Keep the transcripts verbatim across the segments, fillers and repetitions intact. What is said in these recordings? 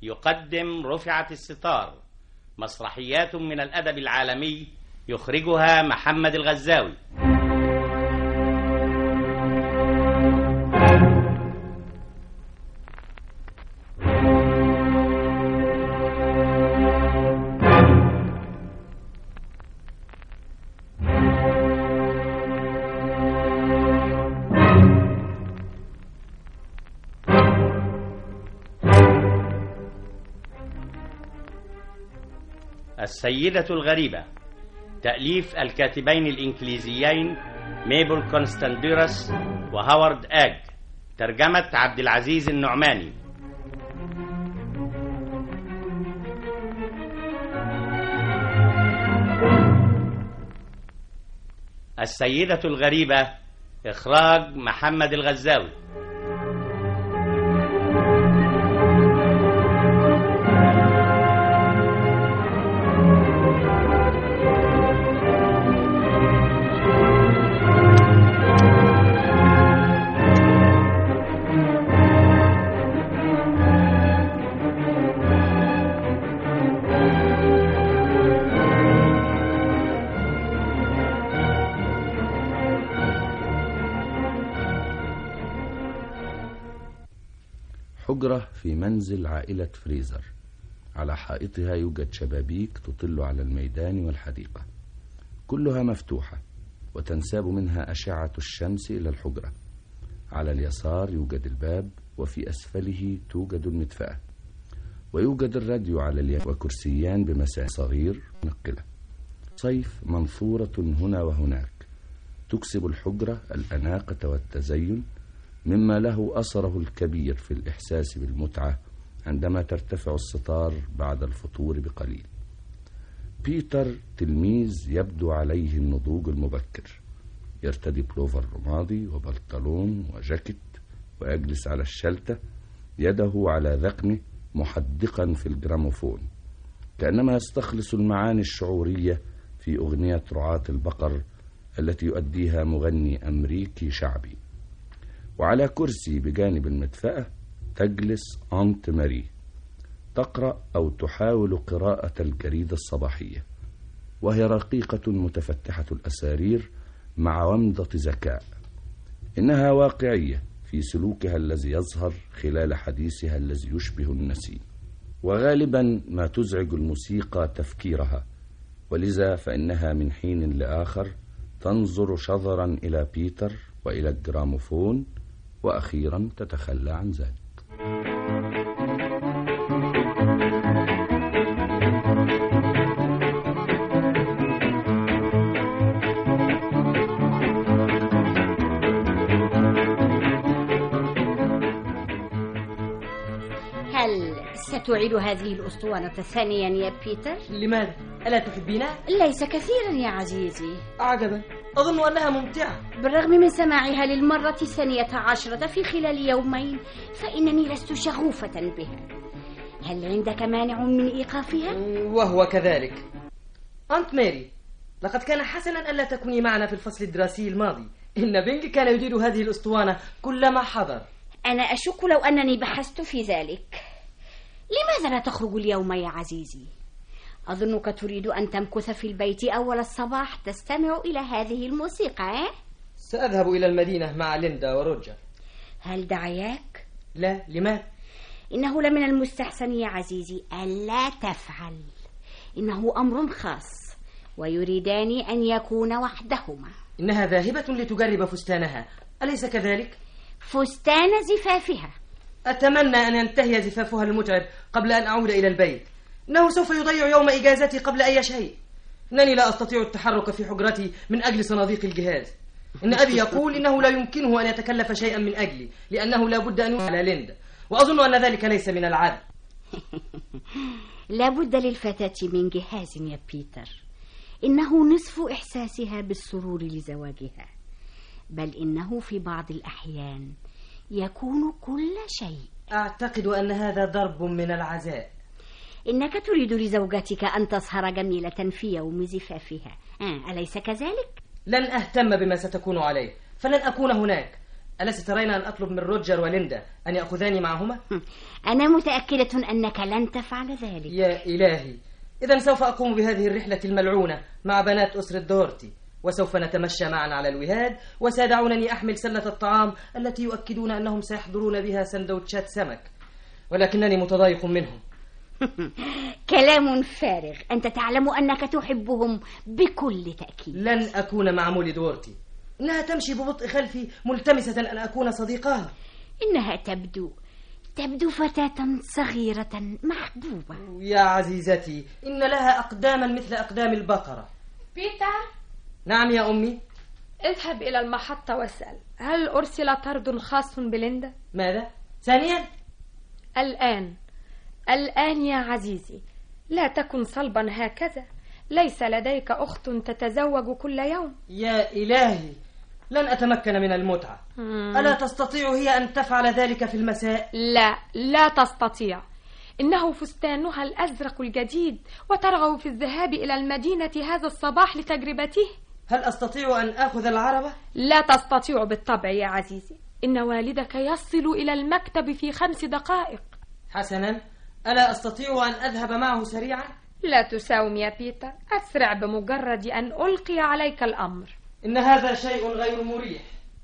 يقدم رفعت الستار، مسرحيات من الأدب العالمي يخرجها محمد الغزاوي. السيدة الغريبة، تأليف الكاتبين الإنجليزيين ميبل كونستانديروس وهوارد آج، ترجمة عبد العزيز النعماني. السيدة الغريبة، إخراج محمد الغزاوي. حجرة في منزل عائلة فريزر، على حائطها يوجد شبابيك تطل على الميدان والحديقة، كلها مفتوحة وتنساب منها أشعة الشمس إلى الحجرة. على اليسار يوجد الباب، وفي أسفله توجد المدفأة، ويوجد الراديو على اليمين، وكرسيان بمساحة صغير نقلة. صيف منثورة هنا وهناك تكسب الحجرة الأناقة والتزين، مما له أثره الكبير في الإحساس بالمتعة عندما ترتفع الستار بعد الفطور بقليل. بيتر تلميذ يبدو عليه النضوج المبكر، يرتدي بلوفر رمادي وبنطلون وجاكيت، ويجلس على الشلتة يده على ذقنه محدقا في الجراموفون، كأنما يستخلص المعاني الشعورية في أغنية رعاة البقر التي يؤديها مغني أمريكي شعبي. وعلى كرسي بجانب المدفأة تجلس أنت ماري، تقرأ أو تحاول قراءة الجريدة الصباحية، وهي رقيقة متفتحة الأسارير مع ومضة ذكاء. إنها واقعية في سلوكها الذي يظهر خلال حديثها الذي يشبه النسيم، وغالبا ما تزعج الموسيقى تفكيرها، ولذا فإنها من حين لآخر تنظر شظرا إلى بيتر وإلى الجراموفون، وأخيرا تتخلى عن ذلك. هل ستعيد هذه الأسطوانة ثانيا يا بيتر؟ لماذا؟ ألا تحبينها؟ ليس كثيرا يا عزيزي. عجبا، أظن أنها ممتعة. بالرغم من سماعها للمرة الثانية عشرة في خلال يومين، فإنني لست شغوفة بها. هل عندك مانع من إيقافها؟ وهو كذلك. أنت ماري، لقد كان حسنا ألا تكوني معنا في الفصل الدراسي الماضي. إن بينج كان يدير هذه الأسطوانة كلما حضر. أنا أشك لو أنني بحثت في ذلك. لماذا لا تخرج اليوم يا عزيزي؟ أظنك تريد أن تمكث في البيت أول الصباح تستمع إلى هذه الموسيقى. سأذهب إلى المدينة مع ليندا وروجر. هل دعياك؟ لا، لماذا؟ إنه لمن المستحسن يا عزيزي ألا تفعل. إنه أمر خاص، ويريدان أن يكون وحدهما. إنها ذاهبة لتجرب فستانها، أليس كذلك؟ فستان زفافها. أتمنى أن ينتهي زفافها المتعب قبل أن أعود إلى البيت. إنه سوف يضيع يوم إجازتي قبل أي شيء. إنني لا أستطيع التحرك في حجرتي من أجل صناديق الجهاز. إن أبي يقول إنه لا يمكنه أن يتكلف شيئا من أجلي، لأنه لا بد أن يوصل على ليندا، وأظن أن ذلك ليس من العدل. لا بد للفتاة من جهاز يا بيتر. إنه نصف إحساسها بالسرور لزواجها، بل إنه في بعض الأحيان يكون كل شيء. أعتقد أن هذا ضرب من العزاء. إنك تريد لزوجتك أن تسهر جميلة في يوم زفافها، آه، أليس كذلك؟ لن أهتم بما ستكون عليه، فلن أكون هناك. ألست ترين أن أطلب من روجر وليندا أن يأخذاني معهما؟ أنا متأكدة أنك لن تفعل ذلك. يا إلهي، إذن سوف أقوم بهذه الرحلة الملعونة مع بنات أسرة دورتي، وسوف نتمشى معا على الوهاد، وسيدعونني أحمل سلة الطعام التي يؤكدون أنهم سيحضرون بها سندوتشات سمك، ولكنني متضايق منهم. كلام فارغ، أنت تعلم أنك تحبهم بكل تأكيد. لن أكون مع مولي دورتي، إنها تمشي ببطء خلفي ملتمسة أن أكون صديقها. إنها تبدو تبدو فتاة صغيرة محبوبة. يا عزيزتي، إن لها أقداما مثل أقدام البقرة. بيتر. نعم يا أمي. اذهب إلى المحطة واسأل هل أرسل طرد خاص بليندا؟ ماذا؟ ثانيا؟ الآن الآن يا عزيزي، لا تكن صلبا هكذا، ليس لديك أخت تتزوج كل يوم. يا إلهي، لن أتمكن من المتعة. مم. ألا تستطيع هي أن تفعل ذلك في المساء؟ لا، لا تستطيع. إنه فستانها الأزرق الجديد، وترغب في الذهاب إلى المدينة هذا الصباح لتجربته. هل أستطيع أن أخذ العربة؟ لا تستطيع بالطبع يا عزيزي، إن والدك يصل إلى المكتب في خمس دقائق. حسنا، ألا أستطيع أن أذهب معه سريعا؟ لا تساوم يا بيتر، أسرع بمجرد أن ألقي عليك الأمر. إن هذا شيء غير مريح.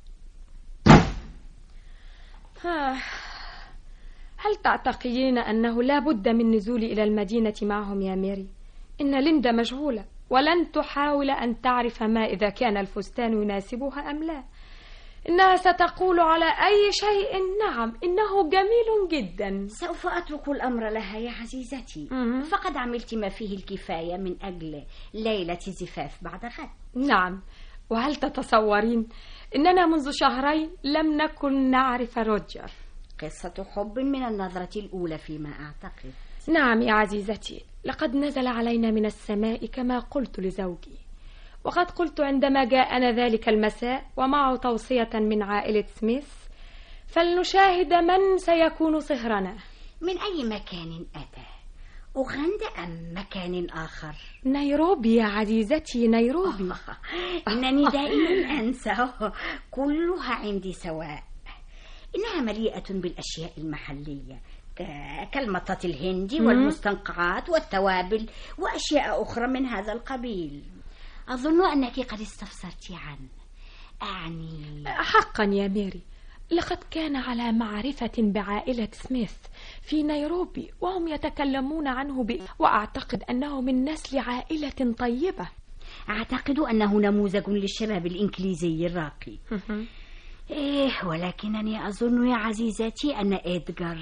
هل تعتقدين أنه لا بد من نزولي إلى المدينة معهم يا ميري؟ إن ليندا مشغولة، ولن تحاول أن تعرف ما إذا كان الفستان يناسبها أم لا. إنها ستقول على أي شيء نعم، إنه جميل جدا. سوف أترك الأمر لها يا عزيزتي. م- فقد عملت ما فيه الكفاية من أجل ليلة زفاف بعد غد. نعم، وهل تتصورين إننا منذ شهرين لم نكن نعرف روجر؟ قصة حب من النظرة الأولى فيما أعتقد. نعم يا عزيزتي، لقد نزل علينا من السماء كما قلت لزوجي، وقد قلت عندما جاءنا ذلك المساء ومعه توصية من عائلة سميث، فلنشاهد من سيكون صهرنا. من أي مكان أتى؟ أوغندا أم مكان آخر؟ نيروبي يا عزيزتي، نيروبي. إنني دائما أنسى، كلها عندي سواء. إنها مليئة بالأشياء المحلية كالمطاط الهندي والمستنقعات والتوابل وأشياء أخرى من هذا القبيل. أظن أنك قد استفسرت عنه. أعني حقا يا ميري، لقد كان على معرفة بعائلة سميث في نيروبي، وهم يتكلمون عنه ب... وأعتقد أنه من نسل عائلة طيبة. أعتقد أنه نموذج للشباب الإنجليزي الراقي. إيه، ولكنني أظن يا عزيزتي أن إدغار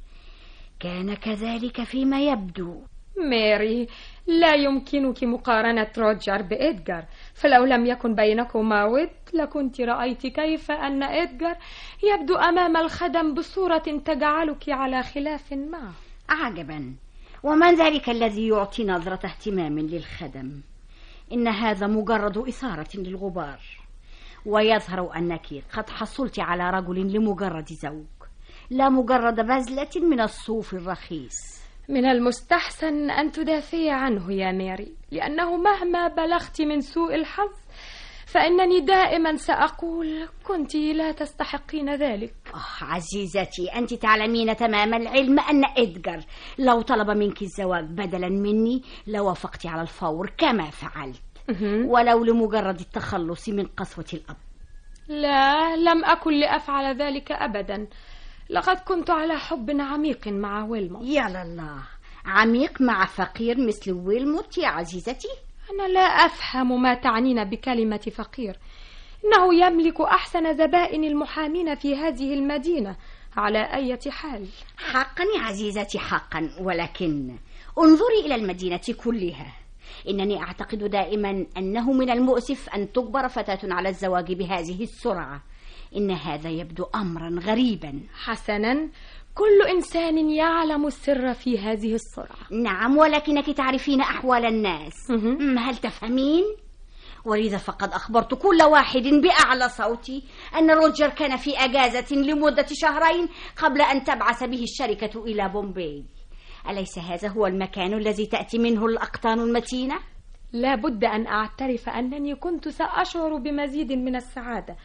كان كذلك فيما يبدو. ماري، لا يمكنك مقارنة روجر بإدغار، فلو لم يكن بينكما ود لكنت رأيت كيف أن إدغار يبدو أمام الخدم بصورة تجعلك على خلاف معه. عجبا، ومن ذلك الذي يعطي نظرة اهتمام للخدم؟ إن هذا مجرد إثارة للغبار، ويظهر أنك قد حصلت على رجل لمجرد زوج، لا مجرد بذلة من الصوف الرخيص. من المستحسن أن تدافعي عنه يا ماري، لأنه مهما بلغت من سوء الحظ فإنني دائما سأقول كنت لا تستحقين ذلك. أوه عزيزتي، أنت تعلمين تمام العلم أن إدغار لو طلب منك الزواج بدلا مني لوافقت على الفور كما فعلت، ولو لمجرد التخلص من قسوة الأب. لا، لم أكن لأفعل ذلك أبدا، لقد كنت على حب عميق مع ويلموت. يا الله، عميق مع فقير مثل ويلموت يا عزيزتي؟ أنا لا أفهم ما تعنين بكلمة فقير. إنه يملك أحسن زبائن المحامين في هذه المدينة على أي حال. حقا يا عزيزتي، حقا، ولكن انظري إلى المدينة كلها. إنني أعتقد دائما أنه من المؤسف أن تجبر فتاة على الزواج بهذه السرعة. إن هذا يبدو أمرا غريبا. حسنا، كل إنسان يعلم السر في هذه السرعة. نعم، ولكنك تعرفين أحوال الناس. هل تفهمين؟ ولذا فقد أخبرت كل واحد بأعلى صوتي أن روجر كان في أجازة لمدة شهرين قبل أن تبعث به الشركة إلى بومباي. أليس هذا هو المكان الذي تأتي منه الأقطان المتينة؟ لا بد أن أعترف أنني كنت سأشعر بمزيد من السعادة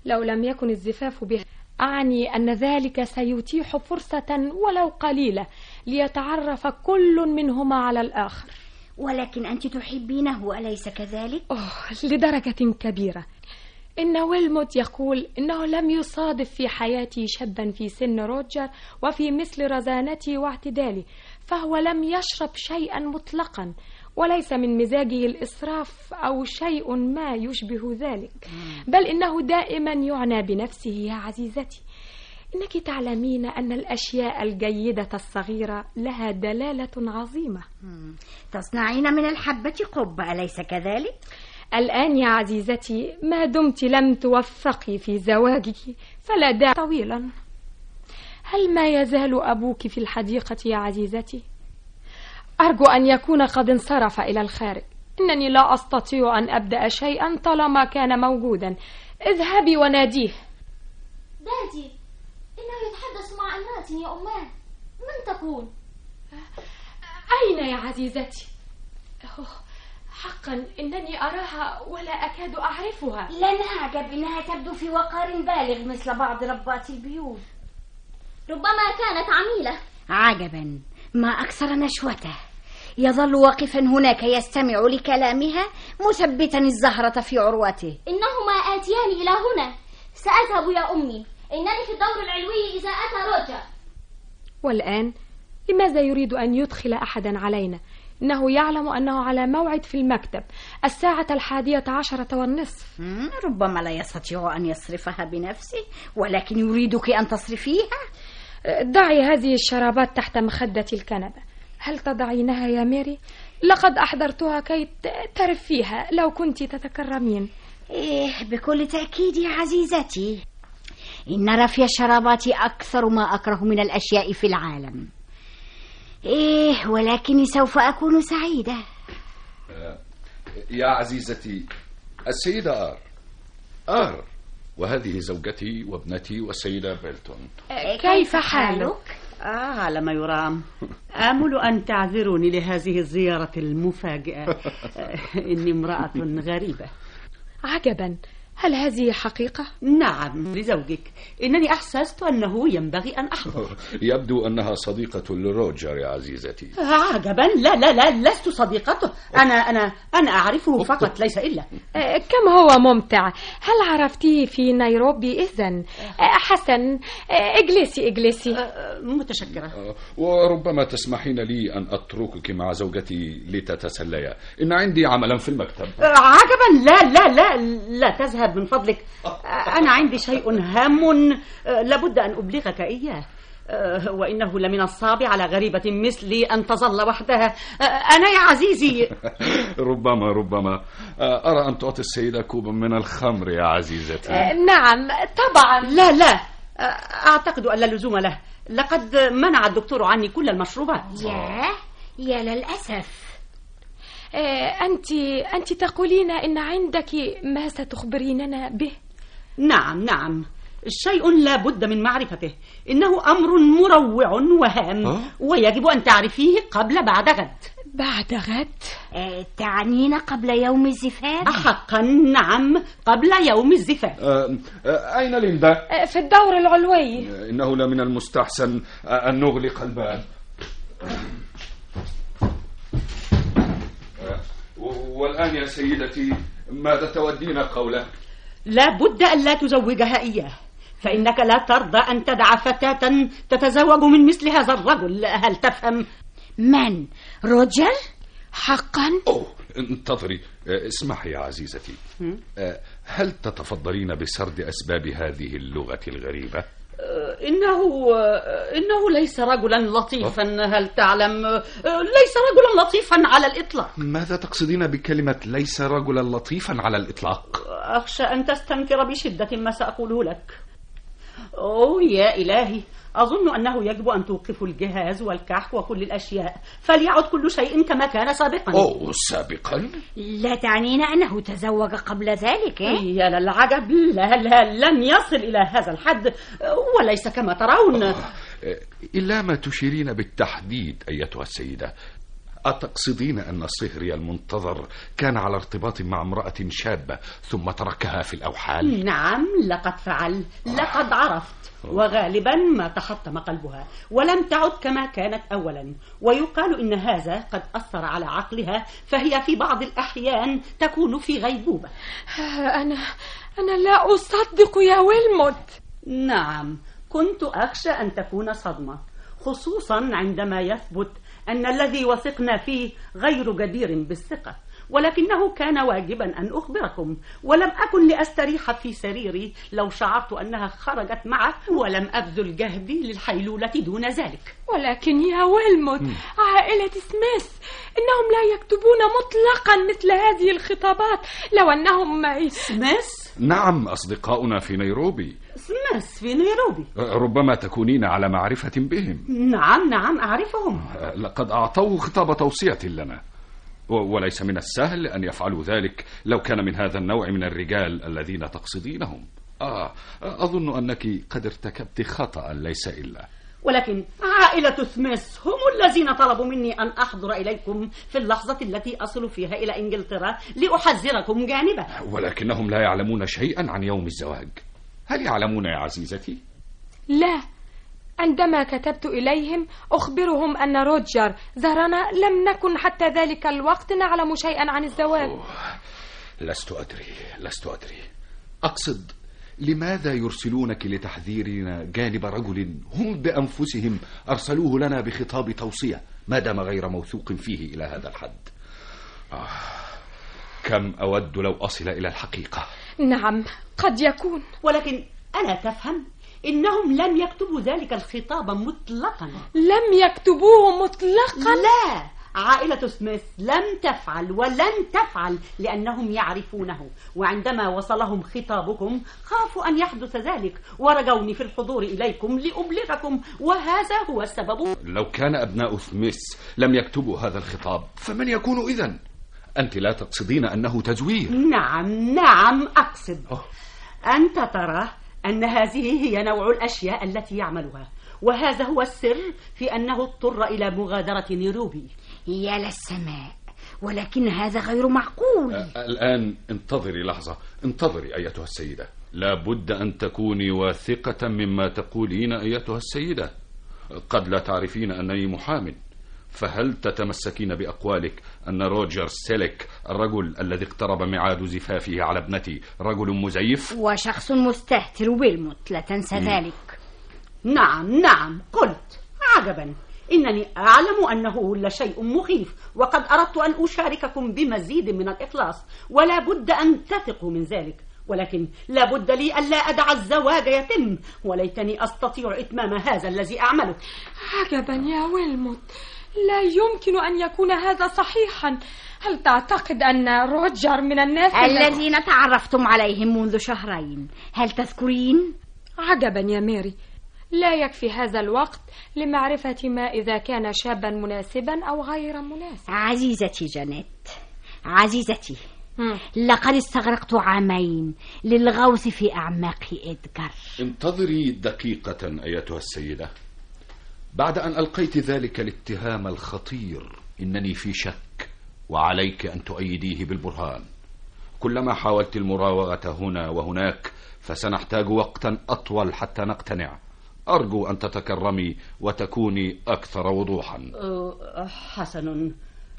لو لم يكن الزفاف به أعني أن ذلك سيتيح فرصة ولو قليلة ليتعرف كل منهما على الآخر. ولكن أنت تحبينه أليس كذلك؟ أوه، لدرجة كبيرة. إن ويلموت يقول إنه لم يصادف في حياتي شابا في سن روجر وفي مثل رزانتي واعتدالي، فهو لم يشرب شيئا مطلقا، وليس من مزاجه الإسراف أو شيء ما يشبه ذلك، بل إنه دائما يعنى بنفسه يا عزيزتي. إنك تعلمين أن الأشياء الجيدة الصغيرة لها دلالة عظيمة. تصنعين من الحبة قبة أليس كذلك؟ الآن يا عزيزتي ما دمت لم توفقي في زواجك فلا داعي طويلا. هل ما يزال أبوك في الحديقة يا عزيزتي؟ أرجو أن يكون قد انصرف إلى الخارج. إنني لا أستطيع أن أبدأ شيئا طالما كان موجودا. اذهبي وناديه. دادي، إنه يتحدث مع امرأة يا أمان. من تكون؟ أين يا عزيزتي؟ أوه، حقا إنني أراها ولا أكاد أعرفها. لا نعجب، إنها تبدو في وقار بالغ مثل بعض ربات البيوت. ربما كانت عميلة. عجبا، ما أكثر نشوته. يظل واقفا هناك يستمع لكلامها مثبتا الزهرة في عروته. إنهما آتيان إلى هنا. سأذهب يا أمي، إنني في الدور العلوي إذا أتى روجر. والآن لماذا يريد أن يدخل أحدا علينا؟ إنه يعلم أنه على موعد في المكتب الساعة الحادية عشرة والنصف. ربما لا يستطيع أن يصرفها بنفسه، ولكن يريدك أن تصرفيها. ضعي هذه الشرابات تحت مخدة الكنبة. هل تضعينها يا ميري؟ لقد أحضرتها كي ترف فيها لو كنت تتكرمين. إيه، بكل تأكيد يا عزيزتي. إن رفي الشرابات أكثر ما أكره من الأشياء في العالم. إيه، ولكني سوف أكون سعيدة. يا عزيزتي السيدة آر آر وهذه زوجتي وابنتي والسيدة بيلتون. كيف حالك؟ آه، على ما يرام. آمل أن تعذروني لهذه الزيارة المفاجئة. إني امرأة غريبة. عجبا، هل هذه حقيقة؟ نعم، لزوجك. إنني أحسست أنه ينبغي أن أحضر. يبدو أنها صديقة لروجر يا عزيزتي. عجبا، لا لا لا، لست صديقته. أنا أنا أنا أعرفه فقط، ليس إلا. كم هو ممتع. هل عرفتيه في نيروبي إذن؟ حسن، اجلسي اجلسي. متشكرة. وربما تسمحين لي أن أتركك مع زوجتي لتتسليا. إن عندي عملا في المكتب. عجبا، لا لا لا لا تذهب من فضلك. أنا عندي شيء هام لابد أن أبلغك إياه، وإنه لمن الصعب على غريبة مثلي أن تظل وحدها. أنا يا عزيزي. ربما ربما أرى أن تعطي السيدة كوبا من الخمر يا عزيزتي. نعم طبعا. لا لا، أعتقد أن لا لزوم له. لقد منع الدكتور عني كل المشروبات. يا يا للأسف. أنت أنت تقولين إن عندك ما ستخبريننا به؟ نعم نعم، شيء لا بد من معرفته. إنه أمر مروع وهام، ويجب أن تعرفيه قبل بعد غد. بعد غد؟ أه تعنين قبل يوم الزفاف؟ حقا نعم، قبل يوم الزفاف. أه أه أين ليندا؟ في الدور العلوي. إنه لمن المستحسن أن نغلق الباب. والآن يا سيدتي ماذا تودين قوله؟ لا بد أن لا تزوجها إياه، فإنك لا ترضى أن تدع فتاة تتزوج من مثل هذا الرجل. هل تفهم؟ من؟ روجر؟ حقا؟ أوه، انتظري، اسمحي يا عزيزتي. هل تتفضلين بسرد أسباب هذه اللغة الغريبة؟ إنه إنه ليس رجلا لطيفا. هل تعلم؟ ليس رجلا لطيفا على الإطلاق. ماذا تقصدين بكلمة ليس رجلا لطيفا على الإطلاق؟ أخشى أن تستنكر بشدة ما سأقوله لك. أوه يا إلهي، أظن أنه يجب أن توقفوا الجهاز والكحك وكل الأشياء، فليعد كل شيء كما كان سابقا. أوه، سابقا؟ لا تعنين أنه تزوج قبل ذلك؟ يا للعجب، لا لا لن يصل إلى هذا الحد، وليس كما ترون. إلا ما تشيرين بالتحديد أيتها السيدة. أتقصدين أن صهري المنتظر كان على ارتباط مع امرأة شابة ثم تركها في الأوحال؟ نعم، لقد فعل، لقد عرفت، وغالبا ما تحطم قلبها ولم تعد كما كانت أولا، ويقال إن هذا قد أثر على عقلها، فهي في بعض الأحيان تكون في غيبوبة. أنا أنا لا أصدق يا ويلموت. نعم، كنت أخشى أن تكون صدمة، خصوصا عندما يثبت أن الذي وثقنا فيه غير جدير بالثقة، ولكنه كان واجبا أن أخبركم، ولم أكن لأستريح في سريري لو شعرت أنها خرجت معه، ولم أبذل جهدي للحيلولة دون ذلك. ولكن يا ويلموت، عائلة سميث إنهم لا يكتبون مطلقا مثل هذه الخطابات لو أنهم سميث؟ نعم، أصدقاؤنا في نيروبي. سميث في نيروبي؟ ربما تكونين على معرفة بهم. نعم نعم أعرفهم. لقد أعطوه خطاب توصية لنا، وليس من السهل أن يفعلوا ذلك لو كان من هذا النوع من الرجال الذين تقصدينهم. آه أظن أنك قد ارتكبت خطأ ليس إلا. ولكن عائلة سميث هم الذين طلبوا مني أن أحضر إليكم في اللحظة التي أصل فيها إلى إنجلترا لأحذركم جانبا. ولكنهم لا يعلمون شيئا عن يوم الزواج. هل يعلمون يا عزيزتي؟ لا، عندما كتبت إليهم أخبرهم أن روجر زارنا لم نكن حتى ذلك الوقت نعلم شيئا عن الزواج. أوه. لست أدري لست أدري أقصد، لماذا يرسلونك لتحذيرنا جانب رجل هم بأنفسهم أرسلوه لنا بخطاب توصية ما دام غير موثوق فيه إلى هذا الحد؟ آه. كم أود لو أصل إلى الحقيقة. نعم، قد يكون، ولكن ألا تفهم؟ إنهم لم يكتبوا ذلك الخطاب مطلقا. لم يكتبوه مطلقا؟ لا، عائلة سميث لم تفعل ولن تفعل لأنهم يعرفونه، وعندما وصلهم خطابكم خافوا أن يحدث ذلك ورجوني في الحضور إليكم لأبلغكم، وهذا هو السبب. لو كان أبناء سميث لم يكتبوا هذا الخطاب فمن يكون إذن؟ أنت لا تقصدين أنه تزوير؟ نعم نعم أقصد. أوه. أنت ترى أن هذه هي نوع الأشياء التي يعملها، وهذا هو السر في أنه اضطر إلى مغادرة نيروبي. يا للسماء، ولكن هذا غير معقول. الآن انتظري لحظة، انتظري أيتها السيدة. لا بد أن تكوني واثقة مما تقولين أيتها السيدة. قد لا تعرفين أنني محام، فهل تتمسكين بأقوالك أن روجر سيليك الرجل الذي اقترب ميعاد زفافه على ابنتي رجل مزيف وشخص مستهتر ويلموت؟ لا تنسى ذلك. نعم نعم قلت. عجبا، إنني أعلم أنه لشيء مخيف، وقد أردت أن أشارككم بمزيد من الإخلاص، ولا بد أن تثقوا من ذلك، ولكن لا بد لي ألا أدع الزواج يتم، وليتني أستطيع إتمام هذا الذي أعمله. عجبا يا ويلموت، لا يمكن أن يكون هذا صحيحا. هل تعتقد أن روجر من الناس الذين تعرفتم عليهم منذ شهرين؟ هل تذكرين؟ عجبا يا ميري، لا يكفي هذا الوقت لمعرفة ما إذا كان شابا مناسبا أو غير مناسب. عزيزتي جانيت، عزيزتي، م. لقد استغرقت عامين للغوص في أعماق إدغار. انتظري دقيقة أيتها السيدة. بعد أن ألقيت ذلك الاتهام الخطير إنني في شك، وعليك أن تؤيديه بالبرهان. كلما حاولت المراوغة هنا وهناك فسنحتاج وقتا أطول حتى نقتنع. أرجو أن تتكرمي وتكوني أكثر وضوحا. حسن،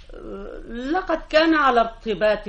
لقد كان على ارتباط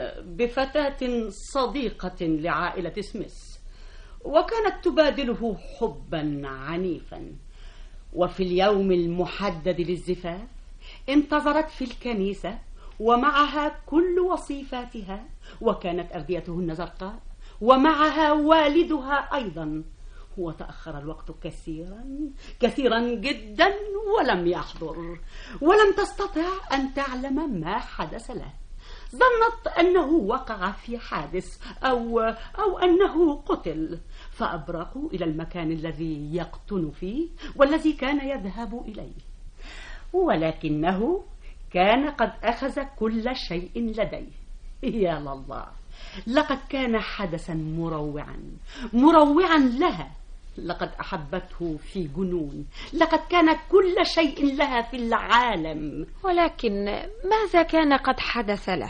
بفتاة صديقة لعائلة سميث، وكانت تبادله حبا عنيفا، وفي اليوم المحدد للزفاف انتظرت في الكنيسة ومعها كل وصيفاتها، وكانت أرديتهن زرقاء، ومعها والدها أيضا، وتأخر الوقت كثيرا كثيرا جدا ولم يحضر، ولم تستطع أن تعلم ما حدث له. ظنت أنه وقع في حادث أو, أو أنه قتل، فأبرقوا إلى المكان الذي يقطن فيه والذي كان يذهب إليه، ولكنه كان قد أخذ كل شيء لديه. يا لله، لقد كان حدثا مروعا مروعا لها، لقد أحبته في جنون، لقد كان كل شيء لها في العالم. ولكن ماذا كان قد حدث له؟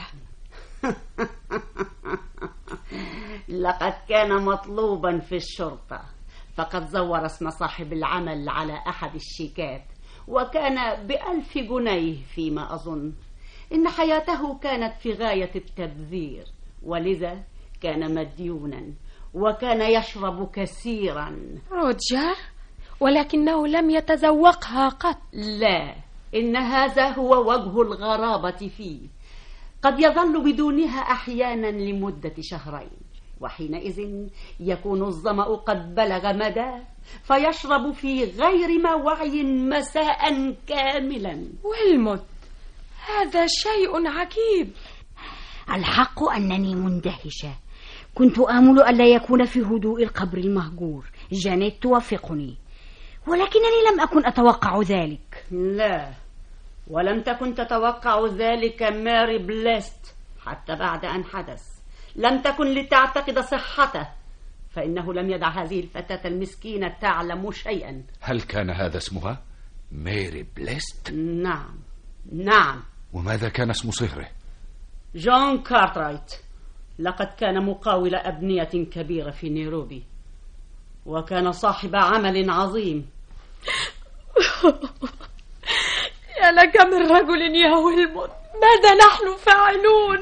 لقد كان مطلوبا في الشرطة، فقد زور اسم صاحب العمل على أحد الشيكات، وكان بألف جنيه فيما أظن. إن حياته كانت في غاية التبذير، ولذا كان مديونا، وكان يشرب كثيرا. روجر؟ ولكنه لم يتذوقها قط. لا، إن هذا هو وجه الغرابة فيه. قد يظل بدونها أحيانا لمدة شهرين، وحينئذ يكون الظمأ قد بلغ مداه، فيشرب في غير ما وعي مساء كاملا. ويلموت، هذا شيء عجيب. الحق أنني مندهشة. كنت آمل ألا يكون في هدوء القبر المهجور. جانيت توافقني، ولكنني لم أكن أتوقع ذلك. لا، ولم تكن تتوقع ذلك ماري بليست حتى بعد أن حدث. لم تكن لتعتقد صحته، فإنه لم يدع هذه الفتاة المسكينة تعلم شيئا. هل كان هذا اسمها ماري بليست؟ نعم نعم. وماذا كان اسم صهره؟ جون كارترايت. لقد كان مقاول أبنية كبيرة في نيروبي، وكان صاحب عمل عظيم. يا لك من رجل يا ويلموت، ماذا نحن فاعلون؟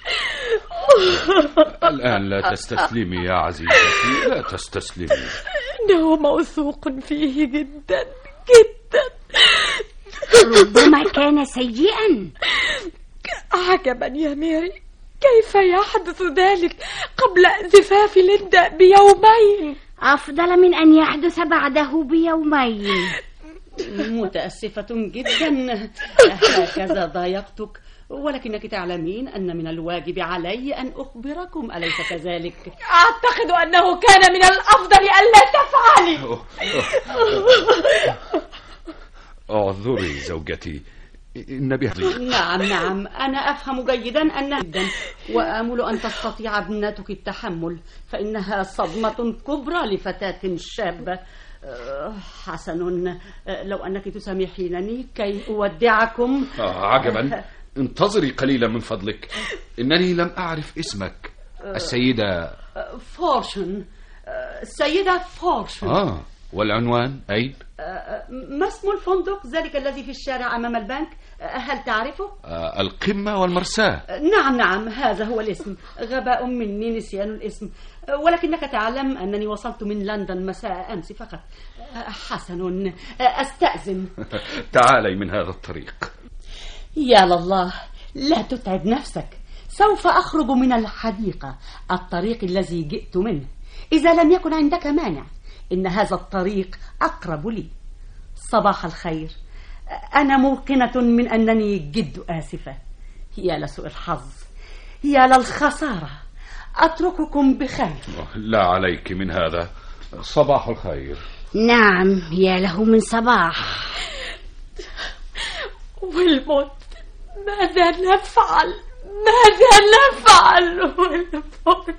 الآن لا تستسلمي يا عزيزتي، لا تستسلمي. إنه موثوق فيه جدا جدا. ربما كان سيئا. عجبا يا ميري، كيف يحدث ذلك قبل زفاف ليندا بيومين؟ أفضل من أن يحدث بعده بيومين. متأسفة جدا هكذا ضايقتك، ولكنك تعلمين أن من الواجب علي أن أخبركم، أليس كذلك؟ أعتقد أنه كان من الأفضل ألا تفعلي. اعذري زوجتي، إن بها. نعم نعم، أنا أفهم جيدا أنها جدا، وآمل أن تستطيع ابنتك التحمل، فإنها صدمة كبرى لفتاة شابة. حسن، لو أنك تسامحينني كي أودعكم. آه عجبا، انتظري قليلا من فضلك، إنني لم أعرف اسمك. السيدة فورشن. السيدة فورشن. آه والعنوان أين؟ ما اسم الفندق ذلك الذي في الشارع أمام البنك؟ هل تعرفه؟ آه القمة والمرساة. نعم نعم، هذا هو الاسم. غباء مني نسيان الاسم، ولكنك تعلم أنني وصلت من لندن مساء أمس فقط. حسن، أستأذن. تعالي من هذا الطريق. يا لله، لا تتعب نفسك. سوف أخرج من الحديقة، الطريق الذي جئت منه، إذا لم يكن عندك مانع. إن هذا الطريق أقرب لي. صباح الخير. أنا موقنة من أنني جد آسفة. يا لسوء الحظ، يا للخسارة. أترككم بخير. لا عليك من هذا. صباح الخير. نعم، يا له من صباح. ويلموت، ماذا نفعل؟ ماذا نفعل؟ ويلموت.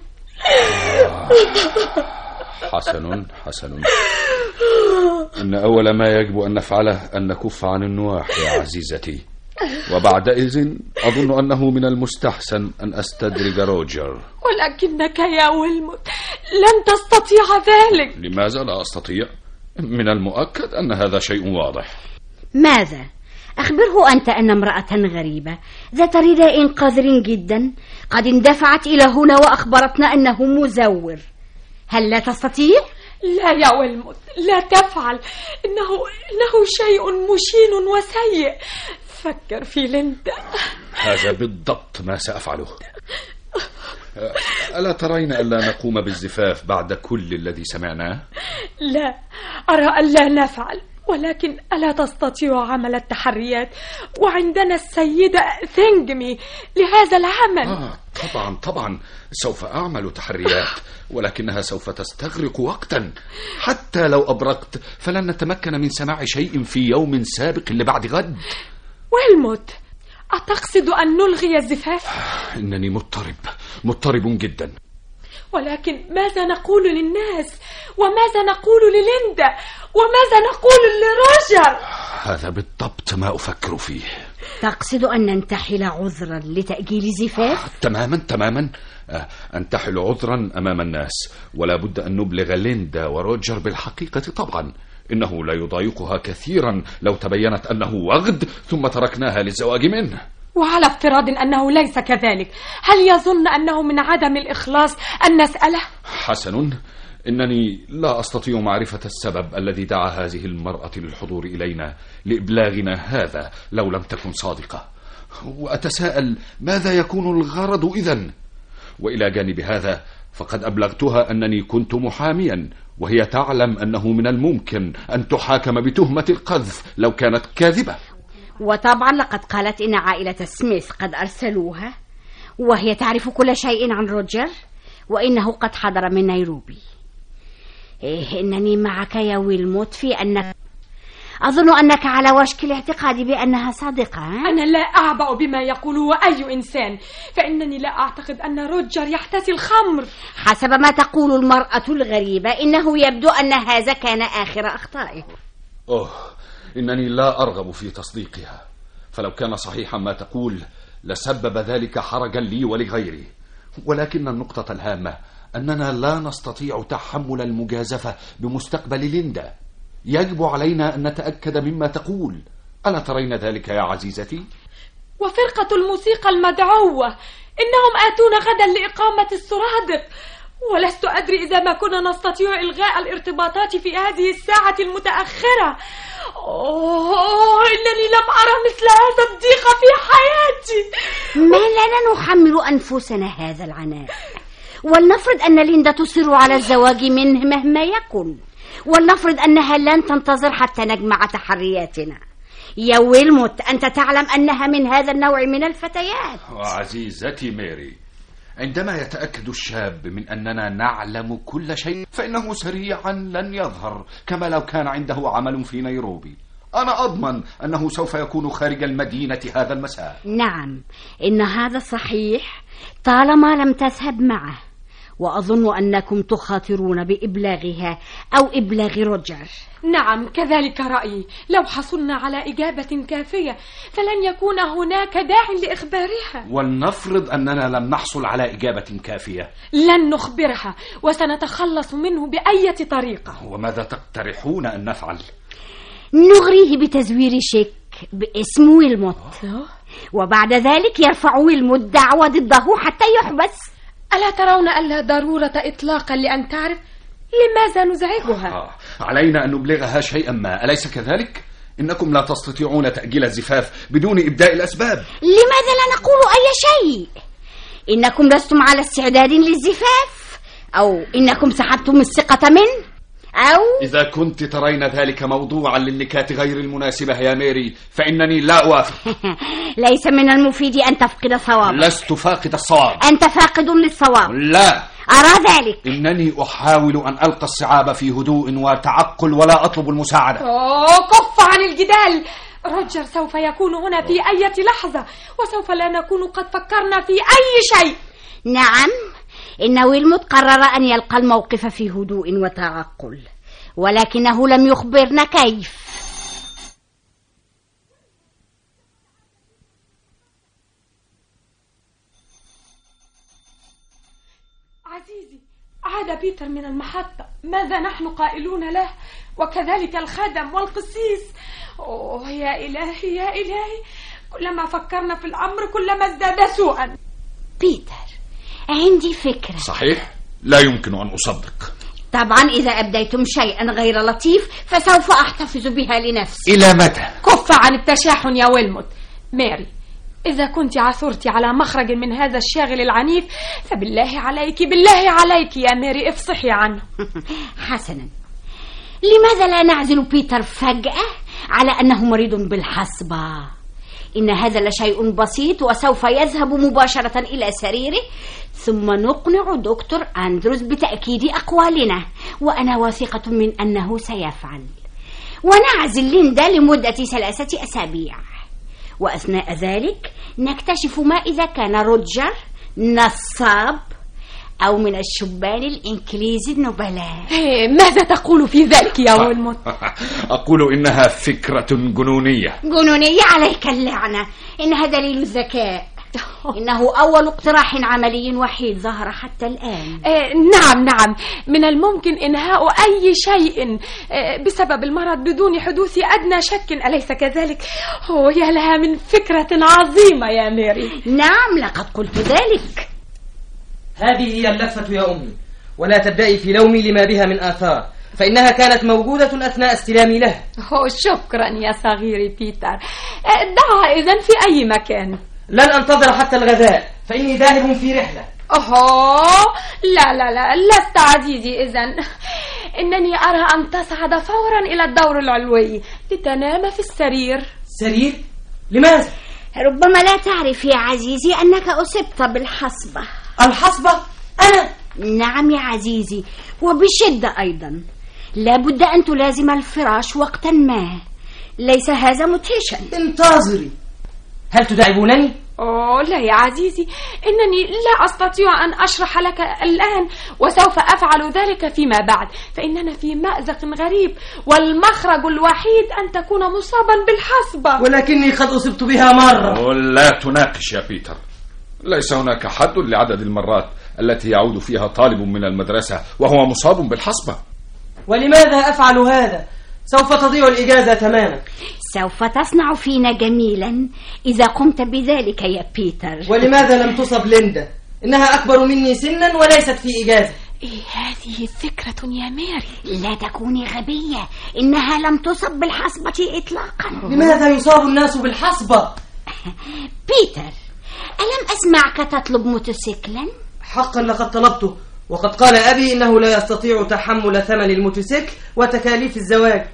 حسن حسن، إن أول ما يجب أن نفعله أن نكف عن النواح يا عزيزتي، وبعدئذ أظن أنه من المستحسن أن أستدرج روجر. ولكنك يا ويلموت لن تستطيع ذلك. لماذا لا أستطيع؟ من المؤكد أن هذا شيء واضح. ماذا؟ أخبره أنت أن امرأة غريبة ذات رداء قذر جدا قد اندفعت إلى هنا وأخبرتنا أنه مزور. هل لا تستطيع؟ لا يا ويلموت، لا تفعل. إنه إنه شيء مشين وسيء. فكر في ليندا. هذا بالضبط ما سأفعله. ألا ترين ألا نقوم بالزفاف بعد كل الذي سمعناه؟ لا، أرى ألا نفعل، ولكن ألا تستطيع عمل التحريات؟ وعندنا السيدة ثينجمي لهذا العمل. آه طبعا طبعا، سوف أعمل تحريات، ولكنها سوف تستغرق وقتا. حتى لو أبرقت فلن نتمكن من سماع شيء في يوم سابق لبعد غد. ويلموت، أتقصد أن نلغي الزفاف؟ إنني مضطرب مضطرب جدا. ولكن ماذا نقول للناس؟ وماذا نقول لليندا؟ وماذا نقول لروجر؟ هذا بالضبط ما أفكر فيه. تقصد أن ننتحل عذرا لتأجيل زفاف؟ آه، تماما تماما. آه، أنتحل عذرا أمام الناس، ولا بد أن نبلغ ليندا وروجر بالحقيقة. طبعا إنه لا يضايقها كثيرا لو تبينت أنه وغد ثم تركناها للزواج منه. وعلى افتراض أنه ليس كذلك، هل يظن أنه من عدم الإخلاص أن نسأله؟ حسن، إنني لا أستطيع معرفة السبب الذي دعا هذه المرأة للحضور إلينا لإبلاغنا هذا لو لم تكن صادقة، وأتساءل ماذا يكون الغرض إذن؟ وإلى جانب هذا فقد أبلغتها أنني كنت محاميا، وهي تعلم أنه من الممكن أن تحاكم بتهمة القذف لو كانت كاذبة. وطبعا لقد قالت إن عائلة سميث قد أرسلوها، وهي تعرف كل شيء عن روجر، وإنه قد حضر من نيروبي. إيه إنني معك يا ويلموت في أنك أظن أنك على وشك الاعتقاد بأنها صادقة. أنا لا أعبأ بما يقوله أي إنسان، فإنني لا أعتقد أن روجر يحتسي الخمر. حسب ما تقول المرأة الغريبة إنه يبدو أن هذا كان آخر أخطائه. أوه، إنني لا أرغب في تصديقها، فلو كان صحيحا ما تقول لسبب ذلك حرجا لي ولغيري. ولكن النقطة الهامة أننا لا نستطيع تحمل المجازفة بمستقبل ليندا. يجب علينا أن نتأكد مما تقول. ألا ترين ذلك يا عزيزتي؟ وفرقة الموسيقى المدعوة إنهم آتون غدا لإقامة السرادق، ولست أدري إذا ما كنا نستطيع إلغاء الارتباطات في هذه الساعة المتأخرة. أوه، إنني لم أرى مثل هذا الضيق في حياتي. ما لنا نحمل أنفسنا هذا العناء؟ ولنفرض أن ليندا تصر على الزواج منه مهما يكن، ولنفرض أنها لن تنتظر حتى نجمع تحرياتنا. يا ويلموت، أنت تعلم أنها من هذا النوع من الفتيات. عزيزتي ميري، عندما يتأكد الشاب من أننا نعلم كل شيء فإنه سريعا لن يظهر كما لو كان عنده عمل في نيروبي. أنا أضمن أنه سوف يكون خارج المدينة هذا المساء. نعم، إن هذا صحيح طالما لم تذهب معه، وأظن أنكم تخاطرون بإبلاغها أو إبلاغ روجر. نعم، كذلك رأيي. لو حصلنا على إجابة كافية فلن يكون هناك داع لإخبارها. ولنفرض أننا لم نحصل على إجابة كافية، لن نخبرها وسنتخلص منه بأي طريقة. وماذا تقترحون أن نفعل؟ نغريه بتزوير شيك باسم ويلموت، وبعد ذلك يرفع ويلموت دعوى ضده حتى يحبس. ألا ترون أن لا ضرورة إطلاقا لأن تعرف لماذا نزعجها؟ آه. علينا أن نبلغها شيئا ما، أليس كذلك؟ إنكم لا تستطيعون تأجيل الزفاف بدون إبداء الأسباب. لماذا لا نقول أي شيء؟ إنكم لستم على استعداد للزفاف، أو إنكم سحبتم الثقة منه، أو إذا كنت ترين ذلك موضوعا للنكات غير المناسبة يا ميري فإنني لا أوافق. ليس من المفيد أن تفقد الصواب. لست فاقد الصواب. أنت فاقد للصواب. لا، أرى ذلك. إنني أحاول أن ألقى الصعاب في هدوء وتعقل ولا أطلب المساعدة. أوه، كف عن الجدال. روجر سوف يكون هنا في أي لحظة، وسوف لا نكون قد فكرنا في أي شيء. نعم، إن ويلموت قرر أن يلقى الموقف في هدوء وتعقل، ولكنه لم يخبرنا كيف. عزيزي، عاد بيتر من المحطة. ماذا نحن قائلون له؟ وكذلك الخادم والقسيس. أوه يا إلهي يا إلهي، كلما فكرنا في الأمر كلما ازداد سوءا. بيتر، عندي فكرة. صحيح؟ لا يمكن أن أصدق. طبعا إذا أبديتم شيئا غير لطيف فسوف أحتفظ بها لنفسي. إلى متى؟ كف عن التشاحن يا ويلموت. ماري، إذا كنت عثرت على مخرج من هذا الشاغل العنيف فبالله عليك بالله عليك يا ماري افصحي عنه. حسنا، لماذا لا نعزل بيتر فجأة على أنه مريض بالحصبة؟ إن هذا لشيء بسيط، وسوف يذهب مباشرة إلى سريره، ثم نقنع دكتور أندروز بتأكيد أقوالنا، وأنا واثقة من أنه سيفعل. ونعزل ليندا لمدة ثلاثة أسابيع، وأثناء ذلك نكتشف ما إذا كان روجر نصاب أو من الشبان الإنكليزي النبلاء. ماذا تقول في ذلك يا ويلموت؟ أقول إنها فكرة جنونية. جنونية عليك اللعنة، إنها دليل الذكاء. إنه أول اقتراح عملي وحيد ظهر حتى الآن. آه نعم نعم، من الممكن إنهاء أي شيء آه بسبب المرض بدون حدوث أدنى شك، أليس كذلك؟ أوه يا لها من فكرة عظيمة يا ميري. نعم لقد قلت ذلك. هذه هي اللفة يا أمي، ولا تبدأي في لومي لما بها من آثار، فإنها كانت موجودة أثناء استلامي لها. أوه شكرا يا صغيري بيتر، آه دعها إذن في أي مكان. لن أنتظر حتى الغذاء، فإني ذاهب في رحلة. أوه لا لا لا لست عزيزي إذن. إنني أرى أن تصعد فورا إلى الدور العلوي لتنام في السرير. سرير؟ لماذا؟ ربما لا تعرف يا عزيزي أنك أصبت بالحصبة. الحصبة؟ أنا؟ نعم يا عزيزي، وبشدة أيضا. لابد أن تلازم الفراش وقتا ما، ليس هذا مدهشا. انتظري، هل تداعبونني؟ أوه لا يا عزيزي، إنني لا أستطيع أن أشرح لك الآن، وسوف أفعل ذلك فيما بعد، فإننا في مأزق غريب، والمخرج الوحيد أن تكون مصابا بالحصبة. ولكني قد أصبت بها مرة. لا تناقش يا بيتر، ليس هناك حد لعدد المرات التي يعود فيها طالب من المدرسة وهو مصاب بالحصبة. ولماذا أفعل هذا؟ سوف تضيع الإجازة تماما. سوف تصنع فينا جميلا إذا قمت بذلك يا بيتر. ولماذا لم تصب ليندا؟ إنها أكبر مني سنا وليست في إجازة. إيه هذه فكرة يا ميري. لا تكوني غبية، إنها لم تصب بالحصبة إطلاقا. لماذا يصاب الناس بالحصبة؟ بيتر، ألم أسمعك تطلب موتوسيكلا؟ حقا لقد طلبته، وقد قال أبي إنه لا يستطيع تحمل ثمن الموتوسيكل وتكاليف الزواج.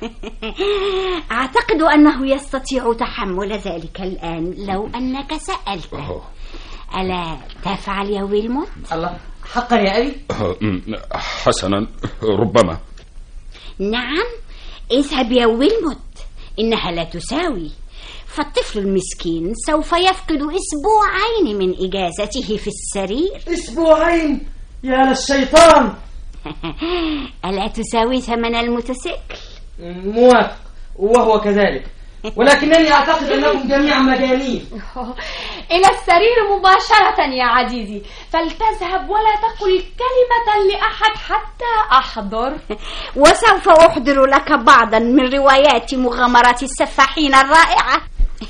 أعتقد أنه يستطيع تحمل ذلك الآن لو أنك سألته. ألا تفعل يا ويلموت؟ الله، حقا يا أبي؟ حسنا، ربما. نعم، اذهب يا ويلموت، إنها لا تساوي. فالطفل المسكين سوف يفقد أسبوعين من إجازته في السرير. أسبوعين؟ يا للشيطان. ألا تساوي ثمن الموتوسيكل؟ موافق، وهو كذلك، ولكنني أعتقد أنكم جميعا مجانين. إلى السرير مباشرة يا عزيزي، فلتذهب ولا تقل كلمة لأحد حتى أحضر. وسوف أحضر لك بعضا من روايات مغامرات السفاحين الرائعة.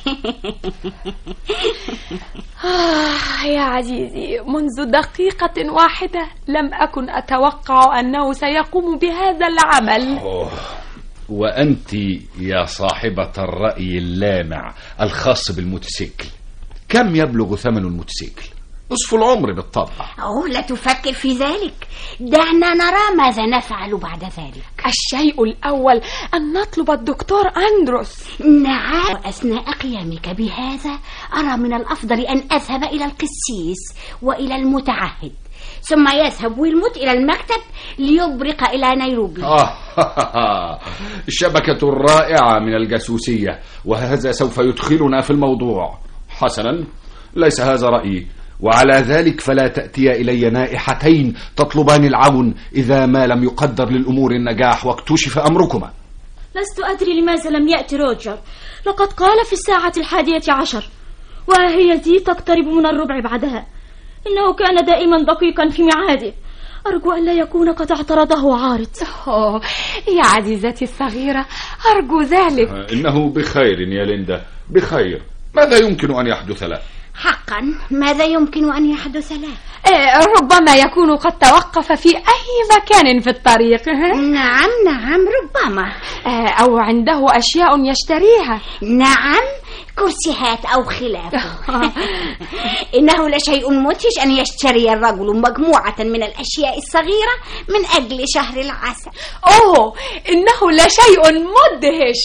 آه يا عزيزي، منذ دقيقة واحدة لم أكن أتوقع أنه سيقوم بهذا العمل. أوه. وأنت يا صاحبة الرأي اللامع الخاص بالموتوسيكل، كم يبلغ ثمن الموتوسيكل؟ نصف العمر بالطبع. أوه لا تفكر في ذلك، دعنا نرى ماذا نفعل بعد ذلك. الشيء الأول أن نطلب الدكتور أندروس. نعم، وأثناء قيامك بهذا أرى من الأفضل أن أذهب إلى القسيس وإلى المتعهد، ثم يذهب ويلموت إلى المكتب ليبرق إلى نيروبي. آه شبكة رائعة من الجاسوسية، وهذا سوف يدخلنا في الموضوع. حسنا، ليس هذا رأيي، وعلى ذلك فلا تأتي إلي نائحتين تطلبان العون إذا ما لم يقدر للأمور النجاح واكتشف أمركما. لست أدري لماذا لم يأتي روجر، لقد قال في الساعة الحادية عشر، وهي ذي تقترب من الربع بعدها. إنه كان دائما دقيقا في ميعاده، أرجو أن لا يكون قد اعترضه عارض. أوه يا عزيزتي الصغيرة، أرجو ذلك. إنه بخير يا ليندا، بخير. ماذا يمكن أن يحدث له؟ حقا ماذا يمكن أن يحدث له؟ إيه ربما يكون قد توقف في أي مكان في الطريق. نعم نعم ربما. أو عنده أشياء يشتريها. نعم، كرسيات أو خلافه. إنه لشيء مدهش أن يشتري الرجل مجموعة من الأشياء الصغيرة من أجل شهر العسل. أوه إنه لشيء مدهش.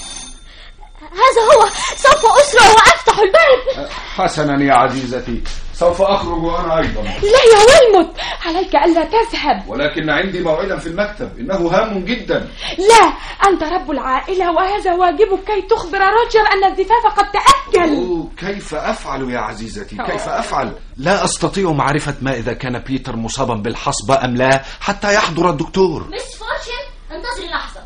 هذا هو، سوف أسرع وأفتح الباب. حسنا يا عزيزتي، سوف أخرج أنا أيضا. لا يا ويلموت، عليك ألا تذهب. ولكن عندي موعدا في المكتب، إنه هام جدا. لا، أنت رب العائلة وهذا واجبك كي تخبر روجر أن الزفاف قد تأجل. أوه، كيف كيف أفعل يا عزيزتي؟ كيف أفعل؟ لا أستطيع معرفة ما إذا كان بيتر مصابا بالحصبة أم لا حتى يحضر الدكتور. مس فورتشن، انتظري لحظة.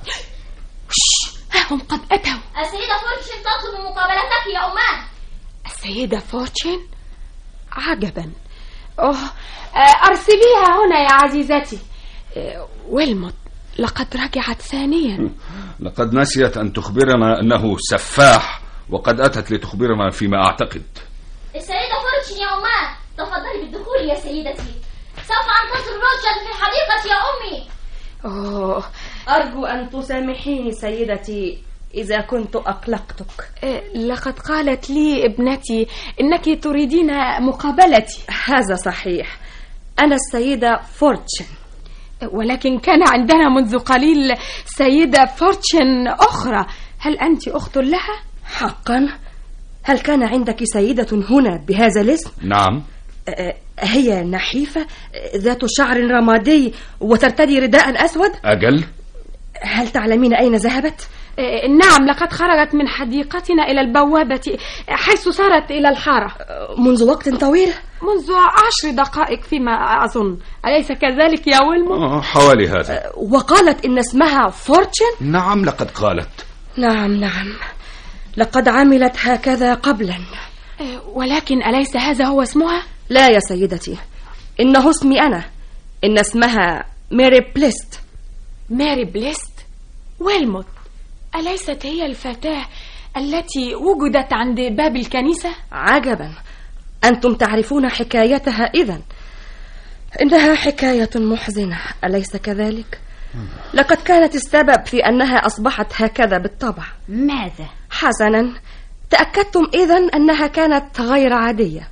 ها هم قد أتوا. السيدة فورتشن تطلب مقابلتك يا أمان. السيدة فورتشن؟ عجبا. أوه، أرسليها هنا يا عزيزتي. ويلموت لقد رجعت ثانيا. لقد نسيت أن تخبرنا أنه سفاح، وقد أتت لتخبرنا فيما أعتقد. السيدة فورتشن يا أمان، تفضلي بالدخول يا سيدتي. سوف أنتظر روجر في الحديقة يا أمي. أوه. أرجو أن تسامحيني سيدتي إذا كنت أقلقتك. لقد قالت لي ابنتي إنك تريدين مقابلتي. هذا صحيح، أنا السيدة فورتشن، ولكن كان عندنا منذ قليل سيدة فورتشن أخرى. هل أنت أخت لها؟ حقا؟ هل كان عندك سيدة هنا بهذا الاسم؟ نعم. هي نحيفة ذات شعر رمادي وترتدي رداء أسود؟ أجل. هل تعلمين أين ذهبت؟ نعم، لقد خرجت من حديقتنا إلى البوابة حيث سارت إلى الحارة. منذ وقت طويل؟ منذ عشر دقائق فيما أظن، أليس كذلك يا ويلموت؟ حوالي هذا. وقالت إن اسمها فورتشن؟ نعم لقد قالت. نعم نعم، لقد عملت هكذا قبلا. ولكن أليس هذا هو اسمها؟ لا يا سيدتي، إنه اسمي أنا. إن اسمها ماري بليست. ماري بليست؟ ويلموت، أليست هي الفتاة التي وجدت عند باب الكنيسة؟ عجبا، أنتم تعرفون حكايتها إذن. إنها حكاية محزنة، أليس كذلك؟ لقد كانت السبب في أنها أصبحت هكذا بالطبع. ماذا؟ حسنا، تأكدتم إذن أنها كانت غير عادية.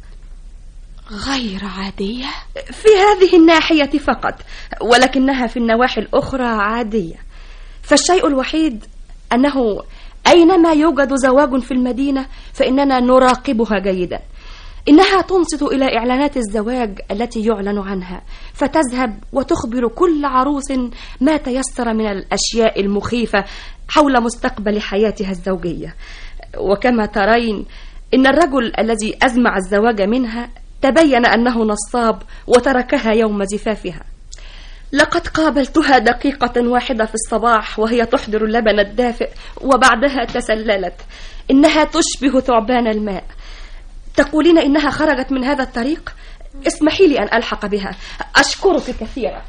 غير عادية؟ في هذه الناحية فقط، ولكنها في النواحي الأخرى عادية. فالشيء الوحيد أنه أينما يوجد زواج في المدينة فإننا نراقبها جيدا. إنها تنصت إلى إعلانات الزواج التي يعلن عنها، فتذهب وتخبر كل عروس ما تيسر من الأشياء المخيفة حول مستقبل حياتها الزوجية. وكما ترين، إن الرجل الذي أزمع الزواج منها تبين أنه نصاب وتركها يوم زفافها. لقد قابلتها دقيقة واحدة في الصباح وهي تحضر اللبن الدافئ، وبعدها تسللت. إنها تشبه ثعبان الماء. تقولين إنها خرجت من هذا الطريق؟ اسمحي لي أن ألحق بها. أشكرك كثيرا.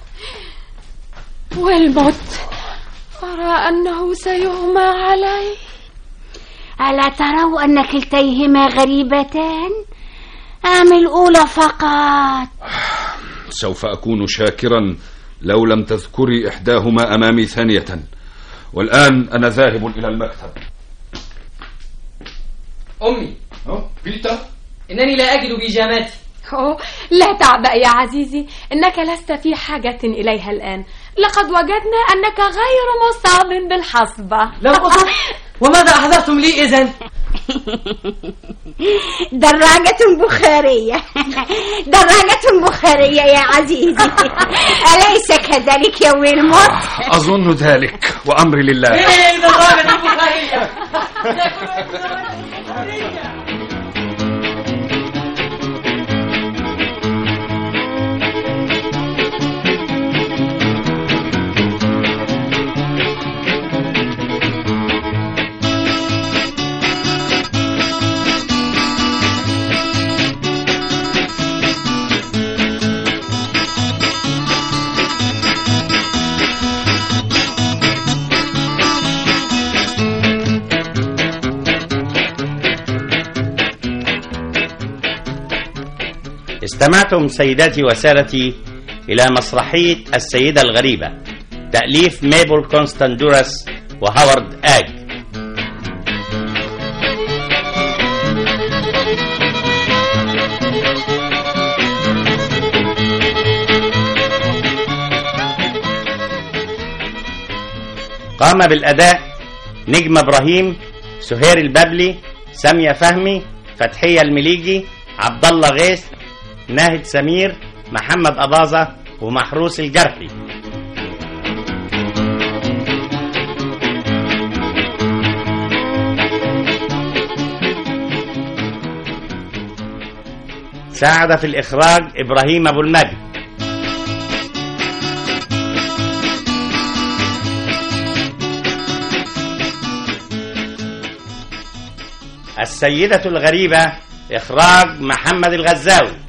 ويلموت، أرى أنه سيغمى علي. ألا تروا أن كلتيهما غريبتان أم الأولى فقط؟ سوف أكون شاكرا لو لم تذكري إحداهما أمامي ثانية. والآن أنا ذاهب إلى المكتب. أمي. أه؟ بيتر؟ إنني لا أجد بيجاماتي. أوه، لا تعبأ يا عزيزي، إنك لست في حاجة إليها الآن. لقد وجدنا أنك غير مصاب بالحصبة. لم أصب؟ وماذا أحضرتم لي إذن؟ دراجة بخارية. دراجة بخارية يا عزيزي، أليس كذلك يا ويلموت؟ أظن ذلك، وأمري لله. إيه دراجة بخارية؟ استمعتم سيداتي وسادتي إلى مسرحية السيدة الغريبة، تأليف ميبل كونستاندوراس وهاورد آج. قام بالأداء نجم إبراهيم، سهير البابلي، سامية فهمي، فتحية المليجي، عبد الله غيث، ناهد سمير، محمد أباظة، ومحروس الجرحي. ساعد في الإخراج إبراهيم أبو المجد. السيدة الغريبة، إخراج محمد الغزاوي.